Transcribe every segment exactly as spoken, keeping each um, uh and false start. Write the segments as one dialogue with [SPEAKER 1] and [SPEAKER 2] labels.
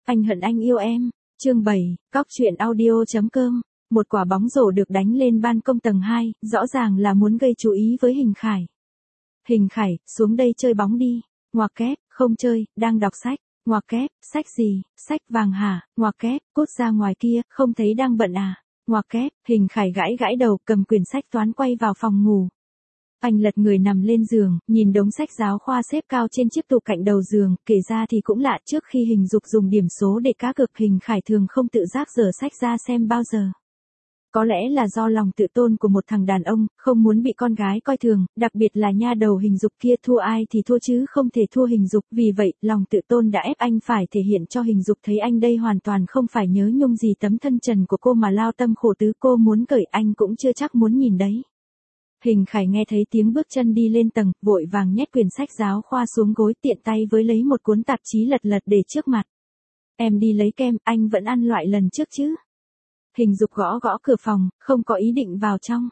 [SPEAKER 1] Anh hận anh yêu em. Chương bảy, cóc truyện audio chấm com. Một quả bóng rổ được đánh lên ban công tầng hai, rõ ràng là muốn gây chú ý với Hình Khải. Hình Khải, xuống đây chơi bóng đi. Ngoặc kép, không chơi, đang đọc sách. Ngoặc kép, sách gì, sách vàng hả? Ngoặc kép, cút ra ngoài kia, không thấy đang bận à? Ngoặc kép, Hình Khải gãi gãi đầu, cầm quyển sách toán quay vào phòng ngủ. Anh lật người nằm lên giường, nhìn đống sách giáo khoa xếp cao trên chiếc tủ cạnh đầu giường, kể ra thì cũng lạ, trước khi Hình Dục dùng điểm số để cá cược, Hình Khải thường không tự giác dở sách ra xem bao giờ. Có lẽ là do lòng tự tôn của một thằng đàn ông, không muốn bị con gái coi thường, đặc biệt là nha đầu Hình Dục kia, thua ai thì thua chứ không thể thua Hình Dục, vì vậy, lòng tự tôn đã ép anh phải thể hiện cho Hình Dục thấy anh đây hoàn toàn không phải nhớ nhung gì tấm thân trần của cô mà lao tâm khổ tứ, cô muốn cởi anh cũng chưa chắc muốn nhìn đấy. Hình Khải nghe thấy tiếng bước chân đi lên tầng, vội vàng nhét quyển sách giáo khoa xuống gối, tiện tay với lấy một cuốn tạp chí lật lật để trước mặt. Em đi lấy kem, anh vẫn ăn loại lần trước chứ? Hình Dục gõ gõ cửa phòng, không có ý định vào trong.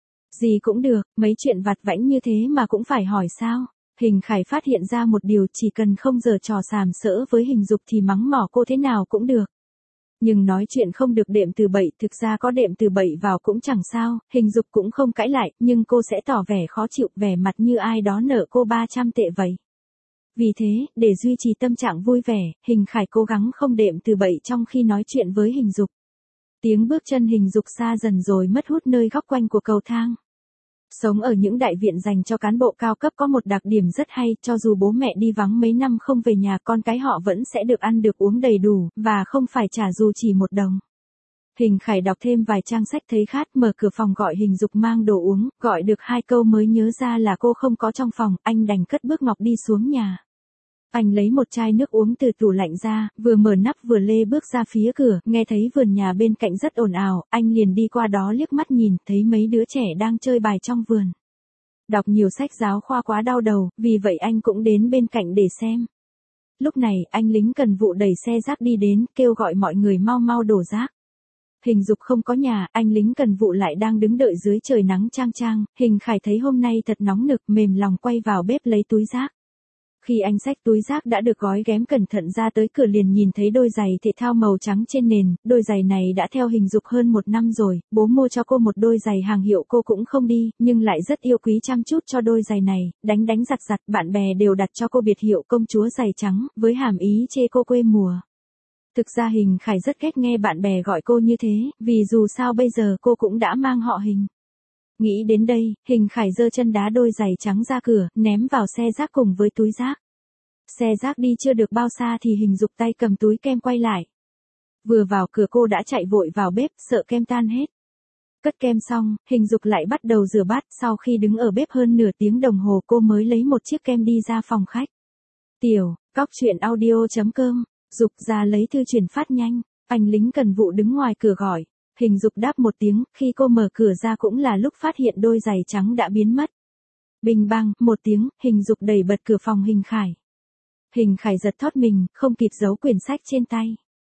[SPEAKER 1] Gì cũng được, mấy chuyện vặt vãnh như thế mà cũng phải hỏi sao? Hình Khải phát hiện ra một điều, chỉ cần không giở trò sàm sỡ với Hình Dục thì mắng mỏ cô thế nào cũng được. Nhưng nói chuyện không được đệm từ bậy, thực ra có đệm từ bậy vào cũng chẳng sao, Hình Dục cũng không cãi lại, nhưng cô sẽ tỏ vẻ khó chịu, vẻ mặt như ai đó nợ cô ba trăm tệ vậy. Vì thế, để duy trì tâm trạng vui vẻ, Hình Khải cố gắng không đệm từ bậy trong khi nói chuyện với Hình Dục. Tiếng bước chân Hình Dục xa dần rồi mất hút nơi góc quanh của cầu thang. Sống ở những đại viện dành cho cán bộ cao cấp có một đặc điểm rất hay, cho dù bố mẹ đi vắng mấy năm không về nhà, con cái họ vẫn sẽ được ăn được uống đầy đủ, và không phải trả dù chỉ một đồng. Hình Khải đọc thêm vài trang sách thấy khát, mở cửa phòng gọi Hình Dục mang đồ uống, gọi được hai câu mới nhớ ra là cô không có trong phòng, anh đành cất bước ngọc đi xuống nhà. Anh lấy một chai nước uống từ tủ lạnh ra, vừa mở nắp vừa lê bước ra phía cửa, nghe thấy vườn nhà bên cạnh rất ồn ào, anh liền đi qua đó liếc mắt nhìn, thấy mấy đứa trẻ đang chơi bài trong vườn. Đọc nhiều sách giáo khoa quá đau đầu, vì vậy anh cũng đến bên cạnh để xem. Lúc này, anh lính cần vụ đẩy xe rác đi đến, kêu gọi mọi người mau mau đổ rác. Hình Dục không có nhà, anh lính cần vụ lại đang đứng đợi dưới trời nắng chang chang, Hình Khải thấy hôm nay thật nóng nực, mềm lòng quay vào bếp lấy túi rác. Khi anh xách túi rác đã được gói ghém cẩn thận ra tới cửa liền nhìn thấy đôi giày thể thao màu trắng trên nền, đôi giày này đã theo Hình Dục hơn một năm rồi, bố mua cho cô một đôi giày hàng hiệu cô cũng không đi, nhưng lại rất yêu quý chăm chút cho đôi giày này, đánh đánh giặt giặt, bạn bè đều đặt cho cô biệt hiệu công chúa giày trắng, với hàm ý chê cô quê mùa. Thực ra Hình Khải rất ghét nghe bạn bè gọi cô như thế, vì dù sao bây giờ cô cũng đã mang họ Hình. Nghĩ đến đây, Hình Khải giơ chân đá đôi giày trắng ra cửa, ném vào xe rác cùng với túi rác. Xe rác đi chưa được bao xa thì Hình Dục tay cầm túi kem quay lại. Vừa vào cửa cô đã chạy vội vào bếp, sợ kem tan hết. Cất kem xong, Hình Dục lại bắt đầu rửa bát, sau khi đứng ở bếp hơn nửa tiếng đồng hồ cô mới lấy một chiếc kem đi ra phòng khách. Tiểu, cóc truyện audio chấm com, Dục ra lấy thư chuyển phát nhanh, anh lính cần vụ đứng ngoài cửa gọi. Hình Dục đáp một tiếng, khi cô mở cửa ra cũng là lúc phát hiện đôi giày trắng đã biến mất. Bình bang, một tiếng, Hình Dục đẩy bật cửa phòng Hình Khải. Hình Khải giật thót mình, không kịp giấu quyển sách trên tay.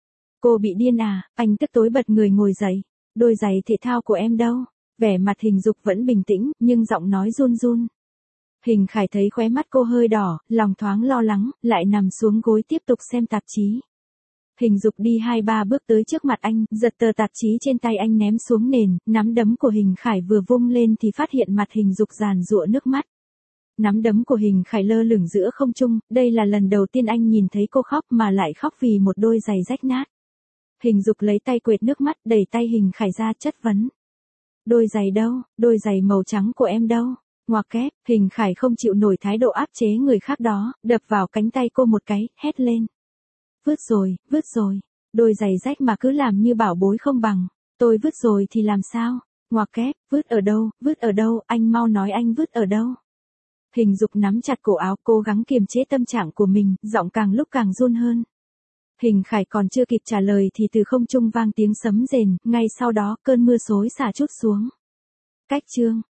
[SPEAKER 1] Cô bị điên à? Anh tức tối bật người ngồi dậy. Đôi giày thể thao của em đâu? Vẻ mặt Hình Dục vẫn bình tĩnh, nhưng giọng nói run run. Hình Khải thấy khóe mắt cô hơi đỏ, lòng thoáng lo lắng, lại nằm xuống gối tiếp tục xem tạp chí. Hình Dục đi hai ba bước tới trước mặt anh, giật tờ tạp chí trên tay anh ném xuống nền, nắm đấm của Hình Khải vừa vung lên thì phát hiện mặt Hình Dục giàn giụa nước mắt. Nắm đấm của Hình Khải lơ lửng giữa không trung, đây là lần đầu tiên anh nhìn thấy cô khóc mà lại khóc vì một đôi giày rách nát. Hình Dục lấy tay quệt nước mắt, đẩy tay Hình Khải ra chất vấn. Đôi giày đâu, đôi giày màu trắng của em đâu? Ngoặc kép, Hình Khải không chịu nổi thái độ áp chế người khác đó, đập vào cánh tay cô một cái, hét lên. Vứt rồi, vứt rồi, đôi giày rách mà cứ làm như bảo bối không bằng, tôi vứt rồi thì làm sao? Ngoặc kép, vứt ở đâu, vứt ở đâu, anh mau nói anh vứt ở đâu? Hình Dục nắm chặt cổ áo, cố gắng kiềm chế tâm trạng của mình, giọng càng lúc càng run hơn. Hình Khải còn chưa kịp trả lời thì từ không trung vang tiếng sấm rền, ngay sau đó cơn mưa xối xả trút xuống. Cách chương.